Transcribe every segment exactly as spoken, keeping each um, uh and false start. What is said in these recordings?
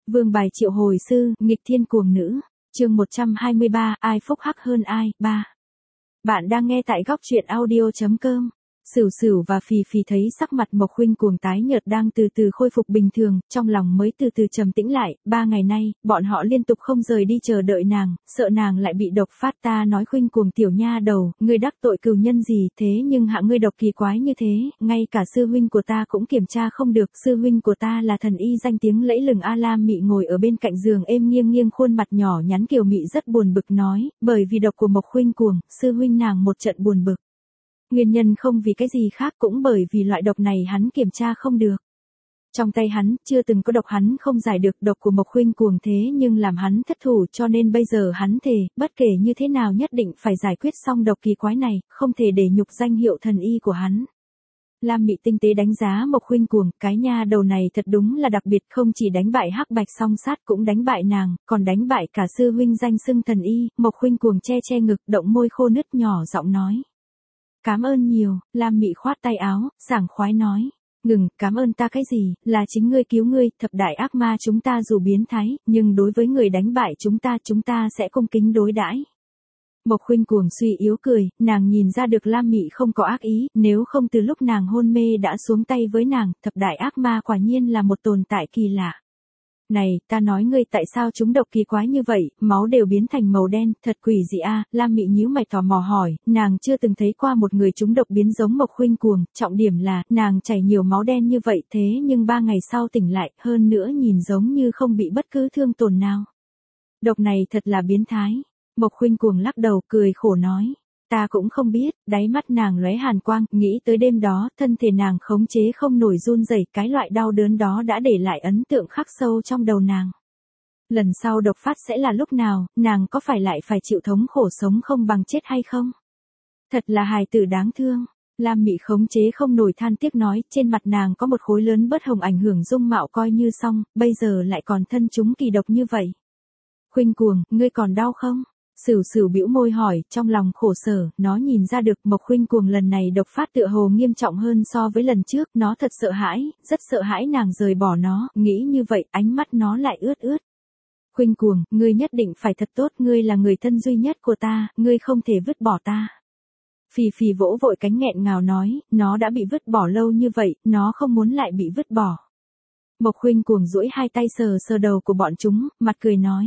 Vương bài triệu hồi sư, nghịch thiên cuồng nữ. Chương một trăm hai mươi ba, ai phúc hắc hơn ai, ba. Bạn đang nghe tại góc truyện audio chấm com. Sửu Sửu và Phì Phì thấy sắc mặt Mộc Khuynh Cuồng tái nhợt đang từ từ khôi phục bình thường, trong lòng mới từ từ trầm tĩnh lại. Ba ngày nay, bọn họ liên tục không rời đi chờ đợi nàng, sợ nàng lại bị độc phát. Ta nói Khuynh Cuồng tiểu nha đầu, ngươi đắc tội cừu nhân gì thế, nhưng hạ ngươi độc kỳ quái như thế, ngay cả sư huynh của ta cũng kiểm tra không được. Sư huynh của ta là thần y danh tiếng lẫy lừng. A Lam Mị ngồi ở bên cạnh giường êm nghiêng nghiêng, khuôn mặt nhỏ nhắn kiều mị rất buồn bực nói, bởi vì độc của Mộc Khuynh Cuồng, sư huynh nàng một trận buồn bực. Nguyên nhân không vì cái gì khác, cũng bởi vì loại độc này hắn kiểm tra không được. Trong tay hắn, chưa từng có độc hắn không giải được. Độc của Mộc Khuynh Cuồng thế nhưng làm hắn thất thủ, cho nên bây giờ hắn thề, bất kể như thế nào nhất định phải giải quyết xong độc kỳ quái này, không thể để nhục danh hiệu thần y của hắn. Lam Mị tinh tế đánh giá Mộc Khuynh Cuồng, cái nha đầu này thật đúng là đặc biệt, không chỉ đánh bại Hắc Bạch Song Sát cũng đánh bại nàng, còn đánh bại cả sư huynh danh xưng thần y. Mộc Khuynh Cuồng che che ngực, động môi khô nứt, nhỏ giọng nói. Cảm ơn nhiều. Lam Mị khoát tay áo, sảng khoái nói. Ngừng, cảm ơn ta cái gì, là chính ngươi cứu ngươi. Thập đại ác ma chúng ta dù biến thái, nhưng đối với người đánh bại chúng ta, chúng ta sẽ cung kính đối đãi. Mộc Khuynh Cuồng suy yếu cười, nàng nhìn ra được Lam Mị không có ác ý, nếu không từ lúc nàng hôn mê đã xuống tay với nàng. Thập đại ác ma quả nhiên là một tồn tại kỳ lạ. Này, ta nói ngươi tại sao chúng độc kỳ quái như vậy, máu đều biến thành màu đen, thật quỷ dị a. Lam Mị nhíu mày tò mò hỏi, nàng chưa từng thấy qua một người chúng độc biến giống Mộc Khuynh Cuồng, trọng điểm là, nàng chảy nhiều máu đen như vậy thế nhưng ba ngày sau tỉnh lại, hơn nữa nhìn giống như không bị bất cứ thương tổn nào. Độc này thật là biến thái. Mộc Khuynh Cuồng lắc đầu, cười khổ nói. Ta cũng không biết. Đáy mắt nàng lóe hàn quang, nghĩ tới đêm đó, thân thể nàng khống chế không nổi run rẩy, cái loại đau đớn đó đã để lại ấn tượng khắc sâu trong đầu nàng. Lần sau độc phát sẽ là lúc nào, nàng có phải lại phải chịu thống khổ sống không bằng chết hay không? Thật là hài tử đáng thương. Lam Mị khống chế không nổi than tiếc nói, trên mặt nàng có một khối lớn bớt hồng ảnh hưởng dung mạo coi như xong, bây giờ lại còn thân chúng kỳ độc như vậy. Khuynh Cuồng, ngươi còn đau không? Sửu Sửu bĩu môi hỏi, trong lòng khổ sở, nó nhìn ra được Mộc Khuynh Cuồng lần này độc phát tựa hồ nghiêm trọng hơn so với lần trước, nó thật sợ hãi, rất sợ hãi nàng rời bỏ nó, nghĩ như vậy, ánh mắt nó lại ướt ướt. Khuynh Cuồng, ngươi nhất định phải thật tốt, ngươi là người thân duy nhất của ta, ngươi không thể vứt bỏ ta. Phì Phì vỗ vội cánh nghẹn ngào nói, nó đã bị vứt bỏ lâu như vậy, nó không muốn lại bị vứt bỏ. Mộc Khuynh Cuồng duỗi hai tay sờ sờ đầu của bọn chúng, mặt cười nói.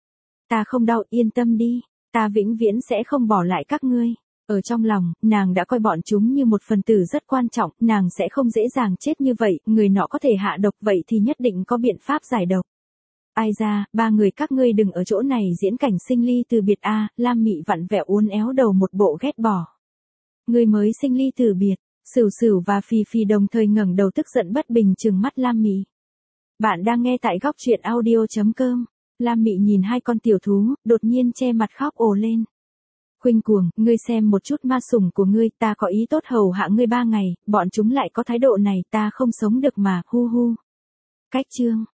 Ta không đau, yên tâm đi, ta vĩnh viễn sẽ không bỏ lại các ngươi. Ở trong lòng, nàng đã coi bọn chúng như một phần tử rất quan trọng, nàng sẽ không dễ dàng chết như vậy, người nọ có thể hạ độc vậy thì nhất định có biện pháp giải độc. Ai ra, ba người các ngươi đừng ở chỗ này diễn cảnh sinh ly từ biệt a. Lam Mị vặn vẹo uốn éo đầu một bộ ghét bỏ. Ngươi mới sinh ly từ biệt. Sửu Sửu và Phì Phì đồng thời ngẩng đầu tức giận bất bình trừng mắt Lam Mị. Bạn đang nghe tại góc truyện audio chấm com. Lam Mị nhìn hai con tiểu thú, đột nhiên che mặt khóc ồ lên. Khuynh Cuồng, ngươi xem một chút ma sủng của ngươi, ta có ý tốt hầu hạ ngươi ba ngày, bọn chúng lại có thái độ này, ta không sống được mà, hu hu. Cách chương.